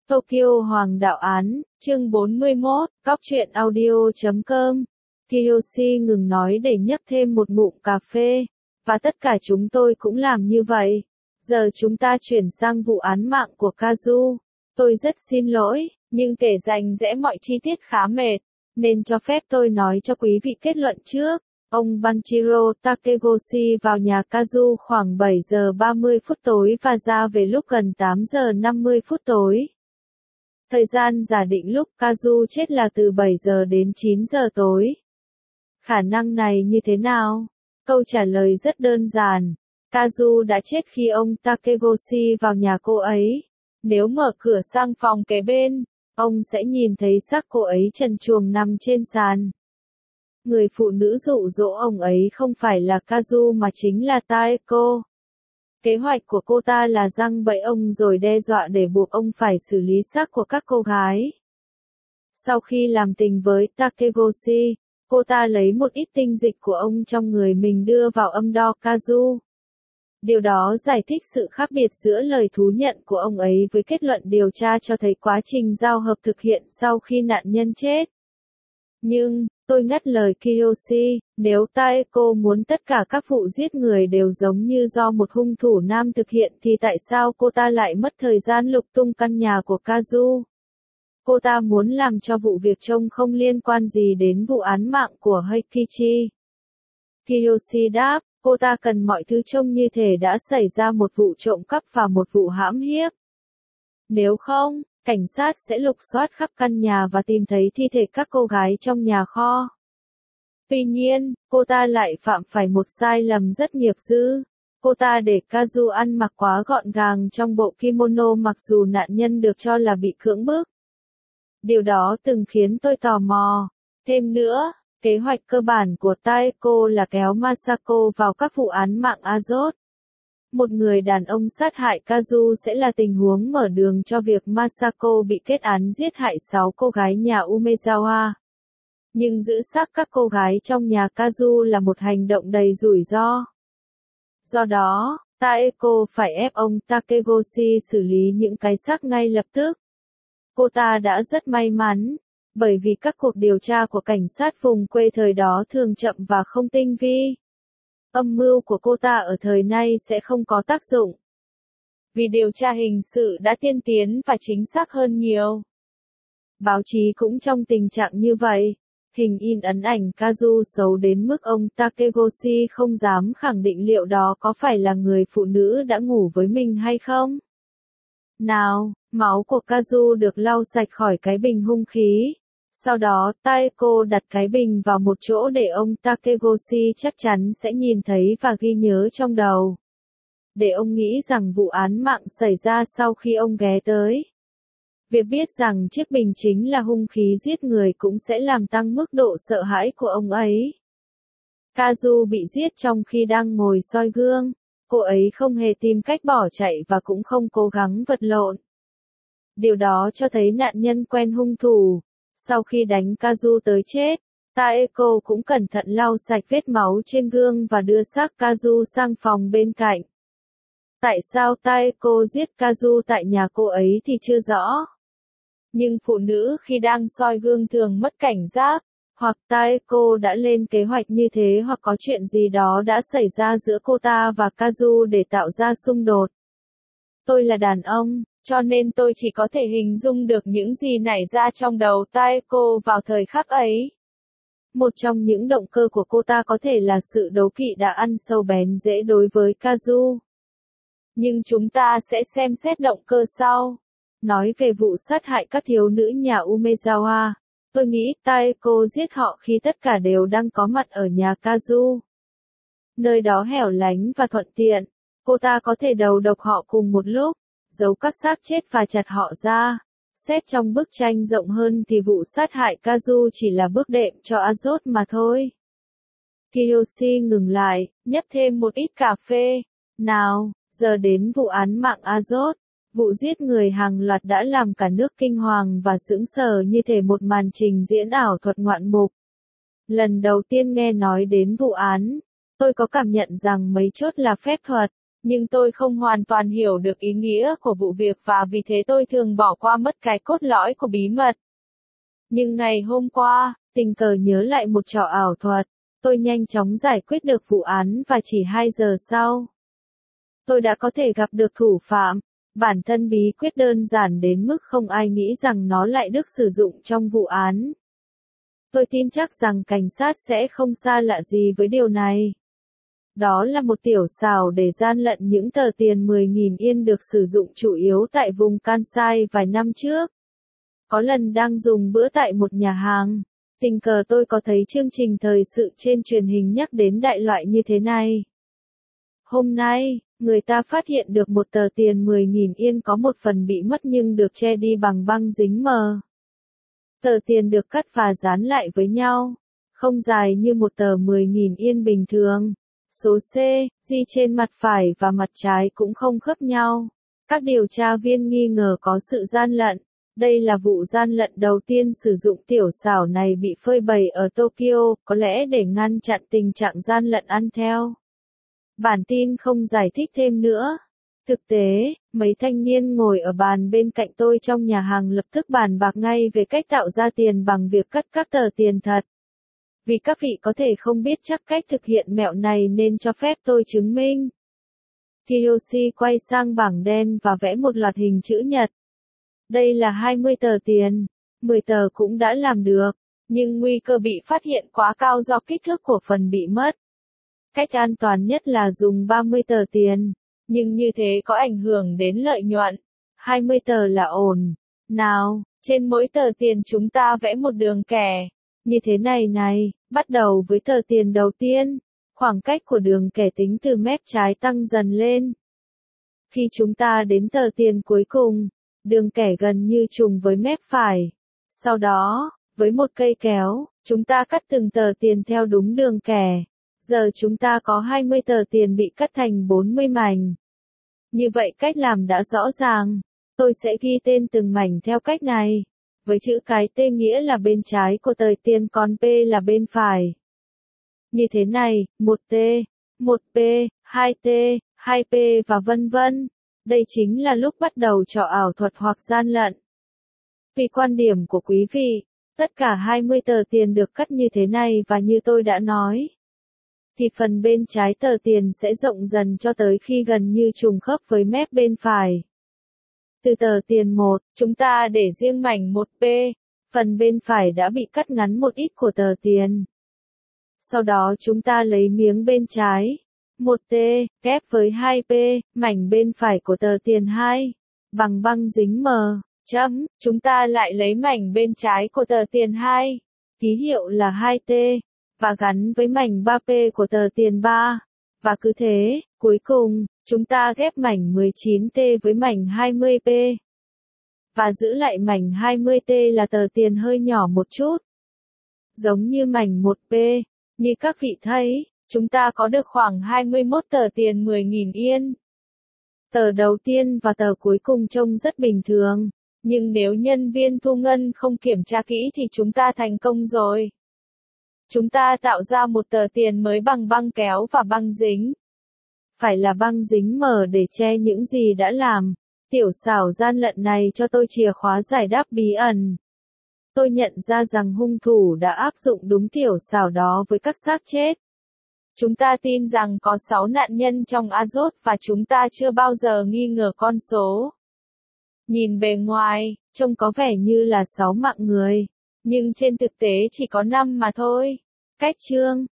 Tokyo Hoàng đạo án, chương 41, Cóc truyện audio.com. Kiyoshi ngừng nói để nhấp thêm một ngụm cà phê, và tất cả chúng tôi cũng làm như vậy. Giờ chúng ta chuyển sang vụ án mạng của Kazu. Tôi rất xin lỗi, nhưng kể rành rẽ mọi chi tiết khá mệt, nên cho phép tôi nói cho quý vị kết luận trước. Ông Banchiro Takegoshi vào nhà Kazu khoảng 7 giờ 30 phút tối và ra về lúc gần 8 giờ 50 phút tối. Thời gian giả định lúc Kazu chết là từ 7 giờ đến 9 giờ tối. Khả năng này như thế nào? Câu trả lời rất đơn giản. Kazu đã chết khi ông Takegoshi vào nhà cô ấy. Nếu mở cửa sang phòng kế bên, ông sẽ nhìn thấy xác cô ấy trần truồng nằm trên sàn. Người phụ nữ dụ dỗ ông ấy không phải là Kazu mà chính là Taeko. Kế hoạch của cô ta là giăng bẫy ông rồi đe dọa để buộc ông phải xử lý xác của các cô gái. Sau khi làm tình với Takegoshi, cô ta lấy một ít tinh dịch của ông trong người mình đưa vào âm đo Kazu. Điều đó giải thích sự khác biệt giữa lời thú nhận của ông ấy với kết luận điều tra cho thấy quá trình giao hợp thực hiện sau khi nạn nhân chết. Nhưng, tôi ngắt lời Kiyoshi, nếu Taeko muốn tất cả các vụ giết người đều giống như do một hung thủ nam thực hiện thì tại sao cô ta lại mất thời gian lục tung căn nhà của Kazu? Cô ta muốn làm cho vụ việc trông không liên quan gì đến vụ án mạng của Heikichi. Kiyoshi đáp, cô ta cần mọi thứ trông như thể đã xảy ra một vụ trộm cắp và một vụ hãm hiếp. Nếu không, cảnh sát sẽ lục soát khắp căn nhà và tìm thấy thi thể các cô gái trong nhà kho. Tuy nhiên, cô ta lại phạm phải một sai lầm rất nghiệp dư. Cô ta để Kazu ăn mặc quá gọn gàng trong bộ kimono mặc dù nạn nhân được cho là bị cưỡng bức. Điều đó từng khiến tôi tò mò. Thêm nữa, kế hoạch cơ bản của Taeko là kéo Masako vào các vụ án mạng Azot. Một người đàn ông sát hại Kazu sẽ là tình huống mở đường cho việc Masako bị kết án giết hại 6 cô gái nhà Umezawa. Nhưng giữ xác các cô gái trong nhà Kazu là một hành động đầy rủi ro. Do đó, Taeko phải ép ông Takegoshi xử lý những cái xác ngay lập tức. Cô ta đã rất may mắn, bởi vì các cuộc điều tra của cảnh sát vùng quê thời đó thường chậm và không tinh vi. Âm mưu của cô ta ở thời nay sẽ không có tác dụng. Vì điều tra hình sự đã tiên tiến và chính xác hơn nhiều. Báo chí cũng trong tình trạng như vậy. Hình in ấn ảnh Kazu xấu đến mức ông Takegoshi không dám khẳng định liệu đó có phải là người phụ nữ đã ngủ với mình hay không. Nào, máu của Kazu được lau sạch khỏi cái bình hung khí. Sau đó, Taeko đặt cái bình vào một chỗ để ông Takegoshi chắc chắn sẽ nhìn thấy và ghi nhớ trong đầu. Để ông nghĩ rằng vụ án mạng xảy ra sau khi ông ghé tới. Việc biết rằng chiếc bình chính là hung khí giết người cũng sẽ làm tăng mức độ sợ hãi của ông ấy. Kazu bị giết trong khi đang ngồi soi gương. Cô ấy không hề tìm cách bỏ chạy và cũng không cố gắng vật lộn. Điều đó cho thấy nạn nhân quen hung thủ. Sau khi đánh Kazu tới chết, Taeko cũng cẩn thận lau sạch vết máu trên gương và đưa xác Kazu sang phòng bên cạnh. Tại sao Taeko giết Kazu tại nhà cô ấy thì chưa rõ. Nhưng phụ nữ khi đang soi gương thường mất cảnh giác, hoặc Taeko đã lên kế hoạch như thế hoặc có chuyện gì đó đã xảy ra giữa cô ta và Kazu để tạo ra xung đột. Tôi là đàn ông, cho nên tôi chỉ có thể hình dung được những gì nảy ra trong đầu Taeko vào thời khắc ấy. Một trong những động cơ của cô ta có thể là sự đố kỵ đã ăn sâu bén rễ đối với Kazu. Nhưng chúng ta sẽ xem xét động cơ sau. Nói về vụ sát hại các thiếu nữ nhà Umezawa, tôi nghĩ Taeko giết họ khi tất cả đều đang có mặt ở nhà Kazu. Nơi đó hẻo lánh và thuận tiện, cô ta có thể đầu độc họ cùng một lúc, giấu các xác chết và chặt họ ra. Xét trong bức tranh rộng hơn thì vụ sát hại Kazu chỉ là bước đệm cho Azot mà thôi. Kiyoshi ngừng lại, nhấp thêm một ít cà phê. Nào, giờ đến vụ án mạng Azot. Vụ giết người hàng loạt đã làm cả nước kinh hoàng và sững sờ như thể một màn trình diễn ảo thuật ngoạn mục. Lần đầu tiên nghe nói đến vụ án, tôi có cảm nhận rằng mấy chốt là phép thuật. Nhưng tôi không hoàn toàn hiểu được ý nghĩa của vụ việc và vì thế tôi thường bỏ qua mất cái cốt lõi của bí mật. Nhưng ngày hôm qua, tình cờ nhớ lại một trò ảo thuật, tôi nhanh chóng giải quyết được vụ án và chỉ 2 giờ sau, tôi đã có thể gặp được thủ phạm. Bản thân bí quyết đơn giản đến mức không ai nghĩ rằng nó lại được sử dụng trong vụ án. Tôi tin chắc rằng cảnh sát sẽ không xa lạ gì với điều này. Đó là một tiểu xảo để gian lận những tờ tiền 10.000 yên được sử dụng chủ yếu tại vùng Kansai vài năm trước. Có lần đang dùng bữa tại một nhà hàng, tình cờ tôi có thấy chương trình thời sự trên truyền hình nhắc đến đại loại như thế này. Hôm nay, người ta phát hiện được một tờ tiền 10.000 yên có một phần bị mất nhưng được che đi bằng băng dính mờ. Tờ tiền được cắt và dán lại với nhau, không dài như một tờ 10.000 yên bình thường. Số C, G trên mặt phải và mặt trái cũng không khớp nhau. Các điều tra viên nghi ngờ có sự gian lận. Đây là vụ gian lận đầu tiên sử dụng tiểu xảo này bị phơi bày ở Tokyo, có lẽ để ngăn chặn tình trạng gian lận ăn theo. Bản tin không giải thích thêm nữa. Thực tế, mấy thanh niên ngồi ở bàn bên cạnh tôi trong nhà hàng lập tức bàn bạc ngay về cách tạo ra tiền bằng việc cắt các tờ tiền thật. Vì các vị có thể không biết chắc cách thực hiện mẹo này nên cho phép tôi chứng minh. Kiyoshi quay sang bảng đen và vẽ một loạt hình chữ nhật. Đây là 20 tờ tiền, 10 tờ cũng đã làm được, nhưng nguy cơ bị phát hiện quá cao do kích thước của phần bị mất. Cách an toàn nhất là dùng 30 tờ tiền, nhưng như thế có ảnh hưởng đến lợi nhuận. 20 tờ là ổn. Nào, trên mỗi tờ tiền chúng ta vẽ một đường kẻ. Như thế này, bắt đầu với tờ tiền đầu tiên, khoảng cách của đường kẻ tính từ mép trái tăng dần lên. Khi chúng ta đến tờ tiền cuối cùng, đường kẻ gần như trùng với mép phải. Sau đó, với một cây kéo, chúng ta cắt từng tờ tiền theo đúng đường kẻ. Giờ chúng ta có 20 tờ tiền bị cắt thành 40 mảnh. Như vậy cách làm đã rõ ràng. Tôi sẽ ghi tên từng mảnh theo cách này. Với chữ cái T nghĩa là bên trái của tờ tiền còn P là bên phải. Như thế này, 1T, 1P, 2T, 2P và vân vân. Đây chính là lúc bắt đầu trò ảo thuật hoặc gian lận. Vì quan điểm của quý vị, tất cả 20 tờ tiền được cắt như thế này và như tôi đã nói, thì phần bên trái tờ tiền sẽ rộng dần cho tới khi gần như trùng khớp với mép bên phải. Từ tờ tiền 1, chúng ta để riêng mảnh 1P, phần bên phải đã bị cắt ngắn một ít của tờ tiền. Sau đó chúng ta lấy miếng bên trái, 1T, ghép với 2P, mảnh bên phải của tờ tiền 2, bằng băng dính mờ, chấm, chúng ta lại lấy mảnh bên trái của tờ tiền 2, ký hiệu là 2T, và gắn với mảnh 3P của tờ tiền 3. Và cứ thế, cuối cùng, chúng ta ghép mảnh 19T với mảnh 20P. Và giữ lại mảnh 20T là tờ tiền hơi nhỏ một chút. Giống như mảnh 1P, như các vị thấy, chúng ta có được khoảng 21 tờ tiền 10.000 yên. Tờ đầu tiên và tờ cuối cùng trông rất bình thường, nhưng nếu nhân viên thu ngân không kiểm tra kỹ thì chúng ta thành công rồi. Chúng ta tạo ra một tờ tiền mới bằng băng kéo và băng dính. Phải là băng dính mờ để che những gì đã làm. Tiểu xảo gian lận này cho tôi chìa khóa giải đáp bí ẩn. Tôi nhận ra rằng hung thủ đã áp dụng đúng tiểu xảo đó với các xác chết. Chúng ta tin rằng có 6 nạn nhân trong Azot và chúng ta chưa bao giờ nghi ngờ con số. Nhìn bề ngoài, trông có vẻ như là 6 mạng người, nhưng trên thực tế chỉ có 5 mà thôi. Cách chương